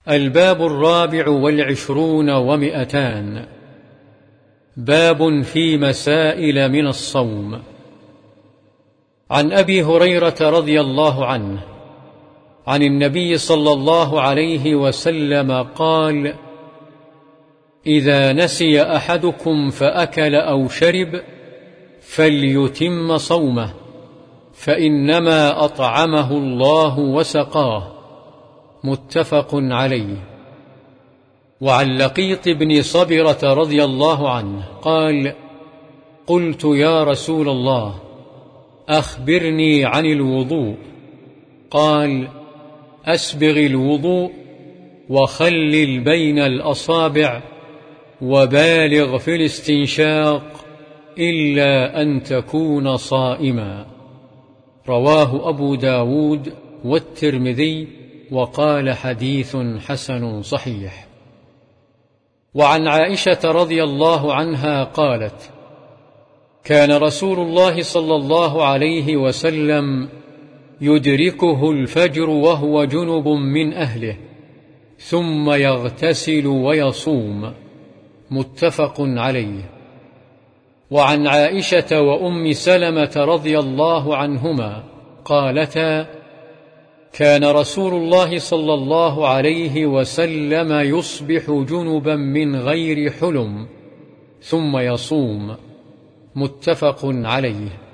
الباب 24 باب في مسائل من الصوم. عن أبي هريرة رضي الله عنه عن النبي صلى الله عليه وسلم قال: إذا نسي أحدكم فأكل أو شرب فليتم صومه، فإنما أطعمه الله وسقاه. متفق عليه. وعن لقيط بن صبرة رضي الله عنه قال: قلت يا رسول الله أخبرني عن الوضوء. قال: أسبغ الوضوء وخلل بين الأصابع وبالغ في الاستنشاق إلا أن تكون صائما. رواه أبو داود والترمذي وقال حديث حسن صحيح. وعن عائشة رضي الله عنها قالت: كان رسول الله صلى الله عليه وسلم يدركه الفجر وهو جنب من أهله ثم يغتسل ويصوم. متفق عليه. وعن عائشة وأم سلمة رضي الله عنهما قالتا: كان رسول الله صلى الله عليه وسلم يصبح جنبا من غير حلم ثم يصوم. متفق عليه.